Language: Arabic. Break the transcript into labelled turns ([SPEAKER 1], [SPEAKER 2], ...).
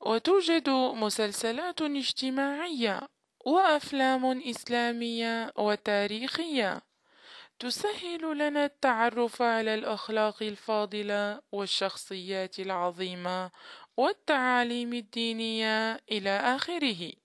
[SPEAKER 1] وتوجد مسلسلات اجتماعية وأفلام إسلامية وتاريخية تسهل لنا التعرف على الأخلاق الفاضلة والشخصيات العظيمة والتعاليم الدينية إلى آخره.